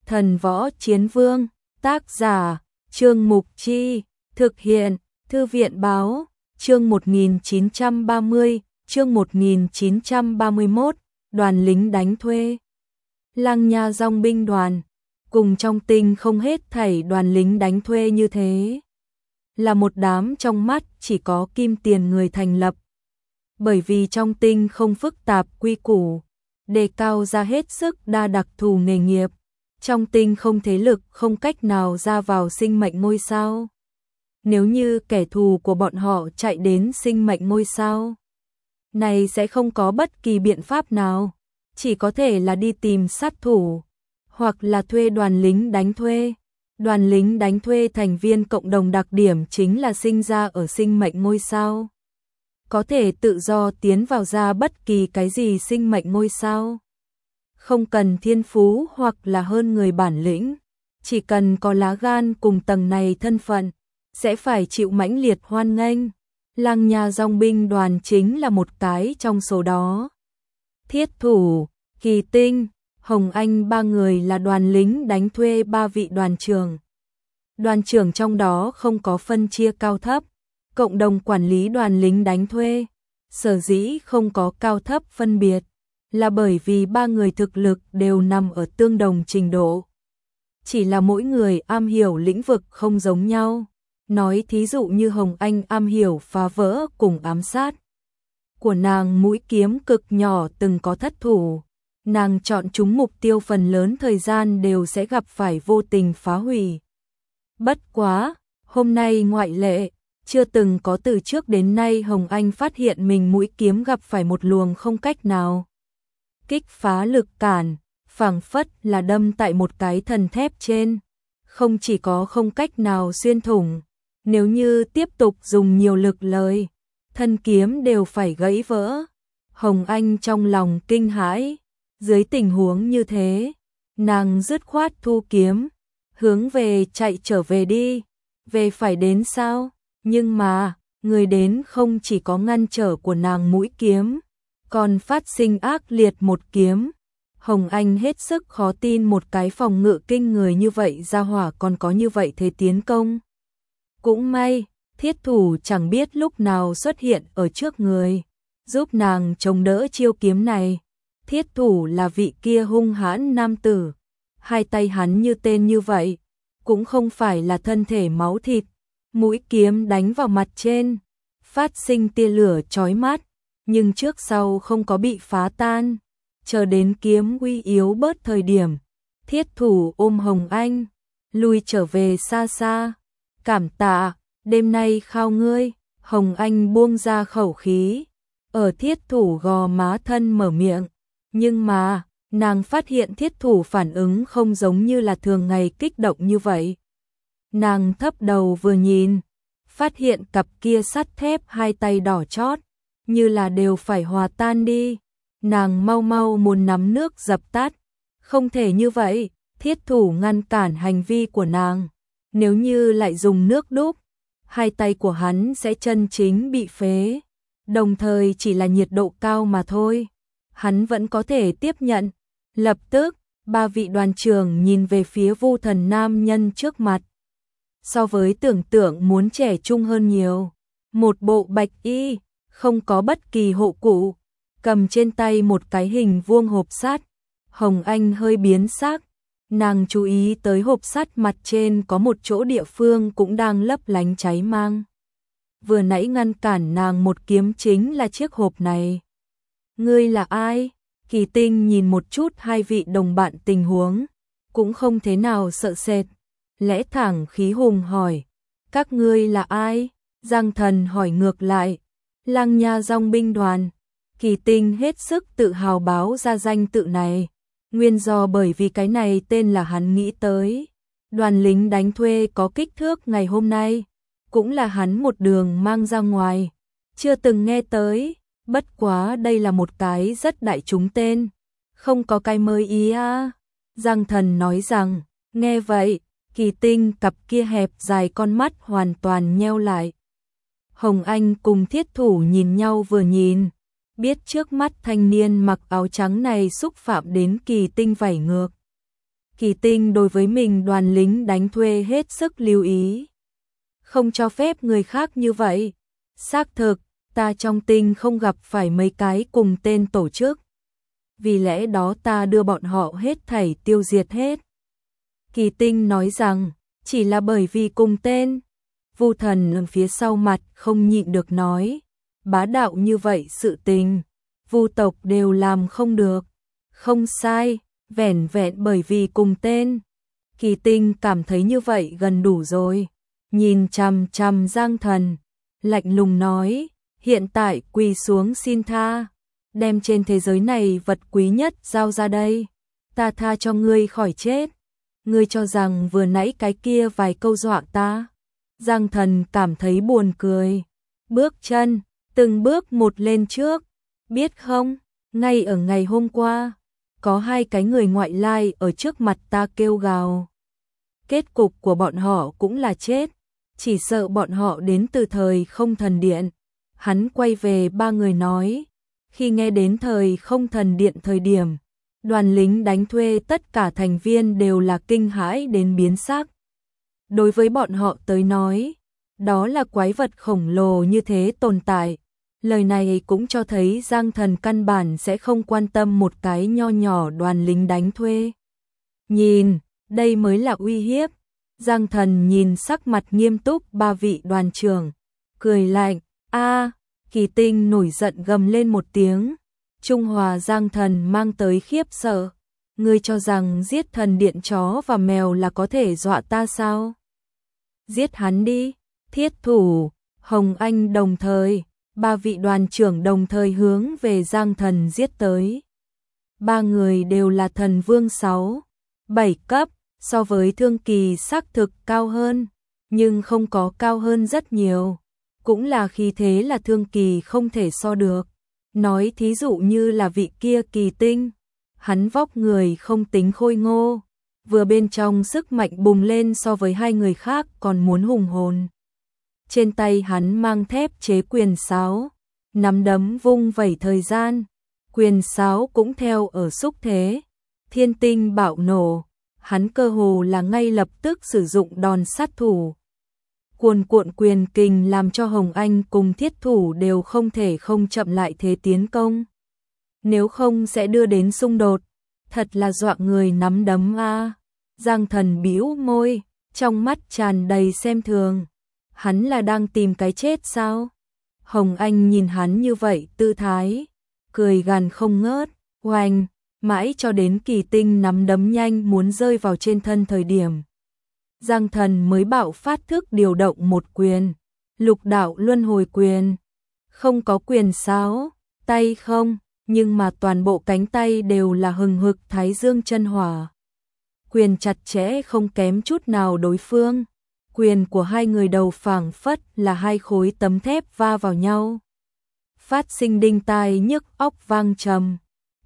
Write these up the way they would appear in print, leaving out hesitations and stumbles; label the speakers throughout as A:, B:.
A: Thần Võ Chiến Vương, tác giả, Trương Mục Chi, thực hiện, Thư viện Báo, chương 1930, chương 1931, đoàn lính đánh thuê. Lăng Nha dòng binh đoàn, cùng trong tinh không hết thảy đoàn lính đánh thuê như thế. Là một đám trong mắt chỉ có kim tiền người thành lập. Bởi vì trong tinh không phức tạp quy củ, đề cao ra hết sức đa đặc thù nghề nghiệp. Trong tinh không thế lực không cách nào ra vào sinh mệnh ngôi sao. Nếu như kẻ thù của bọn họ chạy đến sinh mệnh ngôi sao, này sẽ không có bất kỳ biện pháp nào, chỉ có thể là đi tìm sát thủ, hoặc là thuê đoàn lính đánh thuê. Đoàn lính đánh thuê thành viên cộng đồng đặc điểm chính là sinh ra ở sinh mệnh ngôi sao. Có thể tự do tiến vào ra bất kỳ cái gì sinh mệnh ngôi sao. Không cần thiên phú hoặc là hơn người bản lĩnh, chỉ cần có lá gan cùng tầng này thân phận, sẽ phải chịu mãnh liệt hoan nghênh. Lăng Nha dòng binh đoàn chính là một cái trong số đó. Thiết Thủ, Kỳ Tinh, Hồng Anh ba người là đoàn lính đánh thuê ba vị đoàn trưởng. Đoàn trưởng trong đó không có phân chia cao thấp, cộng đồng quản lý đoàn lính đánh thuê. Sở dĩ không có cao thấp phân biệt, là bởi vì ba người thực lực đều nằm ở tương đồng trình độ. Chỉ là mỗi người am hiểu lĩnh vực không giống nhau. Nói thí dụ như Hồng Anh am hiểu phá vỡ cùng ám sát. Của nàng mũi kiếm cực nhỏ từng có thất thủ. Nàng chọn chúng mục tiêu phần lớn thời gian đều sẽ gặp phải vô tình phá hủy. Bất quá, hôm nay ngoại lệ, chưa từng có từ trước đến nay Hồng Anh phát hiện mình mũi kiếm gặp phải một luồng không cách nào kích phá lực cản, phảng phất là đâm tại một cái thần thép trên, không chỉ có không cách nào xuyên thủng, nếu như tiếp tục dùng nhiều lực lời, thân kiếm đều phải gãy vỡ. Hồng Anh trong lòng kinh hãi, dưới tình huống như thế, nàng dứt khoát thu kiếm, hướng về chạy trở về đi, về phải đến sao, nhưng mà, người đến không chỉ có ngăn trở của nàng mũi kiếm, còn phát sinh ác liệt một kiếm. Hồng Anh hết sức khó tin một cái phòng ngự kinh người như vậy ra hỏa còn có như vậy thế tiến công. Cũng may, Thiết Thủ chẳng biết lúc nào xuất hiện ở trước người, giúp nàng chống đỡ chiêu kiếm này. Thiết Thủ là vị kia hung hãn nam tử, hai tay hắn như tên như vậy, cũng không phải là thân thể máu thịt, mũi kiếm đánh vào mặt trên, phát sinh tia lửa chói mắt, nhưng trước sau không có bị phá tan. Chờ đến kiếm uy yếu bớt thời điểm, Thiết Thủ ôm Hồng Anh, lui trở về xa xa. Cảm tạ, đêm nay khao ngươi. Hồng Anh buông ra khẩu khí, ở Thiết Thủ gò má thân mở miệng, nhưng mà, nàng phát hiện Thiết Thủ phản ứng không giống như là thường ngày kích động như vậy. Nàng thấp đầu vừa nhìn, phát hiện cặp kia sắt thép hai tay đỏ chót, như là đều phải hòa tan đi. Nàng mau mau muốn nắm nước dập tắt, không thể như vậy. Thiết Thủ ngăn cản hành vi của nàng, nếu như lại dùng nước đúc, hai tay của hắn sẽ chân chính bị phế, đồng thời chỉ là nhiệt độ cao mà thôi, hắn vẫn có thể tiếp nhận. Lập tức, ba vị đoàn trưởng nhìn về phía Vu Thần nam nhân trước mặt. So với tưởng tượng muốn trẻ trung hơn nhiều, một bộ bạch y, không có bất kỳ hộ cụ, cầm trên tay một cái hình vuông hộp sắt. Hồng Anh hơi biến sắc, nàng chú ý tới hộp sắt mặt trên có một chỗ địa phương cũng đang lấp lánh cháy mang. Vừa nãy ngăn cản nàng một kiếm chính là chiếc hộp này. Ngươi là ai? Kỳ Tinh nhìn một chút hai vị đồng bạn tình huống, cũng không thế nào sợ sệt, lẽ thẳng khí hùng hỏi, các ngươi là ai? Giang Thần hỏi ngược lại, Lăng Nha dòng binh đoàn. Kỳ Tinh hết sức tự hào báo ra danh tự này, nguyên do bởi vì cái này tên là hắn nghĩ tới. Đoàn lính đánh thuê có kích thước ngày hôm nay, cũng là hắn một đường mang ra ngoài, chưa từng nghe tới, bất quá đây là một cái rất đại chúng tên, không có cái mới ý à. Giang Thần nói rằng, nghe vậy, Kỳ Tinh cặp kia hẹp dài con mắt hoàn toàn nheo lại. Hồng Anh cùng Thiết Thủ nhìn nhau vừa nhìn, biết trước mắt thanh niên mặc áo trắng này xúc phạm đến Kỳ Tinh vảy ngược. Kỳ Tinh đối với mình đoàn lính đánh thuê hết sức lưu ý. Không cho phép người khác như vậy. Xác thực, ta trong Tinh không gặp phải mấy cái cùng tên tổ chức. Vì lẽ đó ta đưa bọn họ hết thảy tiêu diệt hết. Kỳ Tinh nói rằng, chỉ là bởi vì cùng tên. Vu Thần ở phía sau mặt không nhịn được nói, bá đạo như vậy sự tình, Vu tộc đều làm không được. Không sai, vẻn vẹn bởi vì cùng tên. Kỳ Tinh cảm thấy như vậy gần đủ rồi. Nhìn chằm chằm Giang Thần, lạnh lùng nói, hiện tại quỳ xuống xin tha, đem trên thế giới này vật quý nhất giao ra đây, ta tha cho ngươi khỏi chết. Ngươi cho rằng vừa nãy cái kia vài câu dọa ta? Giang Thần cảm thấy buồn cười, bước chân từng bước một lên trước, biết không, ngay ở ngày hôm qua, có hai cái người ngoại lai ở trước mặt ta kêu gào. Kết cục của bọn họ cũng là chết, chỉ sợ bọn họ đến từ thời Không Thần Điện. Hắn quay về ba người nói, khi nghe đến thời Không Thần Điện thời điểm, đoàn lính đánh thuê tất cả thành viên đều là kinh hãi đến biến sắc. Đối với bọn họ tới nói, đó là quái vật khổng lồ như thế tồn tại. Lời này cũng cho thấy Giang Thần căn bản sẽ không quan tâm một cái nho nhỏ đoàn lính đánh thuê. Nhìn, đây mới là uy hiếp. Giang Thần nhìn sắc mặt nghiêm túc ba vị đoàn trưởng, cười lạnh, Kỳ Tinh nổi giận gầm lên một tiếng. Trung Hòa Giang Thần mang tới khiếp sợ. Ngươi cho rằng giết thần điện chó và mèo là có thể dọa ta sao? Giết hắn đi, Thiết Thủ, Hồng Anh đồng thời, ba vị đoàn trưởng đồng thời hướng về Giang Thần giết tới. Ba người đều là thần vương 6, 7 cấp, so với Thương Kỳ xác thực cao hơn, nhưng không có cao hơn rất nhiều. Cũng là khí thế là Thương Kỳ không thể so được. Nói thí dụ như là vị kia Kỳ Tinh, hắn vóc người không tính khôi ngô, vừa bên trong sức mạnh bùng lên so với hai người khác còn muốn hùng hồn. Trên tay hắn mang thép chế quyền sáo, nắm đấm vung vẩy thời gian, quyền sáo cũng theo ở xúc thế, thiên tinh bạo nổ, hắn cơ hồ là ngay lập tức sử dụng đòn sát thủ. Cuồn cuộn quyền kình làm cho Hồng Anh cùng Thiết Thủ đều không thể không chậm lại thế tiến công. Nếu không sẽ đưa đến xung đột, thật là dọa người nắm đấm a. Giang Thần bĩu môi, trong mắt tràn đầy xem thường. Hắn là đang tìm cái chết sao? Hồng Anh nhìn hắn như vậy tư thái, cười gằn không ngớt, oanh, mãi cho đến Kỳ Tinh nắm đấm nhanh muốn rơi vào trên thân thời điểm. Giang Thần mới bạo phát thức điều động một quyền, Lục Đạo Luân Hồi Quyền. Không có quyền sáo, tay không, nhưng mà toàn bộ cánh tay đều là hừng hực Thái Dương chân hỏa. Quyền chặt chẽ không kém chút nào đối phương. Quyền của hai người đầu phảng phất là hai khối tấm thép va vào nhau, phát sinh đinh tai nhức óc vang trầm.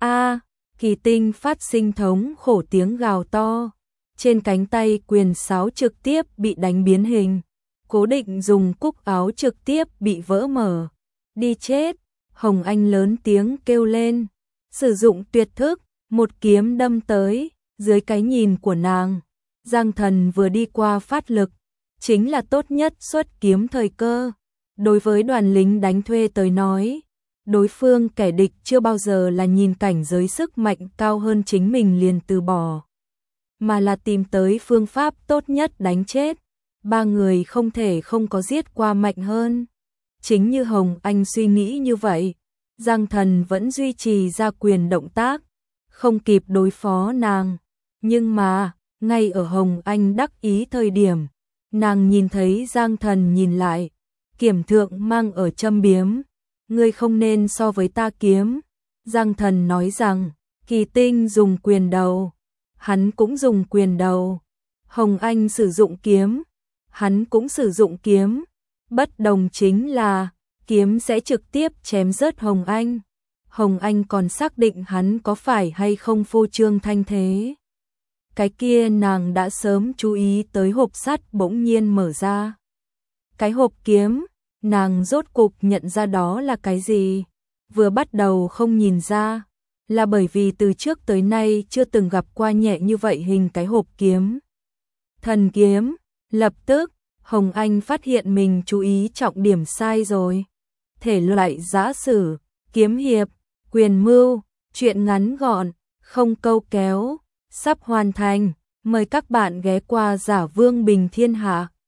A: Kỳ Tinh phát sinh thống khổ tiếng gào to. Trên cánh tay quyền sáo trực tiếp bị đánh biến hình, cố định dùng cúc áo trực tiếp bị vỡ mở. Đi chết, Hồng Anh lớn tiếng kêu lên, sử dụng tuyệt thức, một kiếm đâm tới. Dưới cái nhìn của nàng, Giang Thần vừa đi qua phát lực, chính là tốt nhất xuất kiếm thời cơ. Đối với đoàn lính đánh thuê tới nói, đối phương kẻ địch chưa bao giờ là nhìn cảnh giới sức mạnh cao hơn chính mình liền từ bỏ, mà là tìm tới phương pháp tốt nhất đánh chết. Ba người không thể không có giết qua mạnh hơn. Chính như Hồng Anh suy nghĩ như vậy, Giang Thần vẫn duy trì ra quyền động tác, không kịp đối phó nàng. Nhưng mà, ngay ở Hồng Anh đắc ý thời điểm, nàng nhìn thấy Giang Thần nhìn lại, kiểm thượng mang ở châm biếm. Ngươi không nên so với ta kiếm. Giang Thần nói rằng, Kỳ Tinh dùng quyền đầu, hắn cũng dùng quyền đầu. Hồng Anh sử dụng kiếm, hắn cũng sử dụng kiếm. Bất đồng chính là, kiếm sẽ trực tiếp chém rớt Hồng Anh. Hồng Anh còn xác định hắn có phải hay không phô trương thanh thế. Cái kia nàng đã sớm chú ý tới hộp sắt bỗng nhiên mở ra. Cái hộp kiếm, nàng rốt cục nhận ra đó là cái gì. Vừa bắt đầu không nhìn ra, là bởi vì từ trước tới nay chưa từng gặp qua nhẹ như vậy hình cái hộp kiếm. Thần kiếm, lập tức, Hồng Anh phát hiện mình chú ý trọng điểm sai rồi. Thể loại giã sử, kiếm hiệp, quyền mưu, truyện ngắn gọn, không câu kéo, sắp hoàn thành. Mời các bạn ghé qua Giả Vương Bình Thiên Hạ.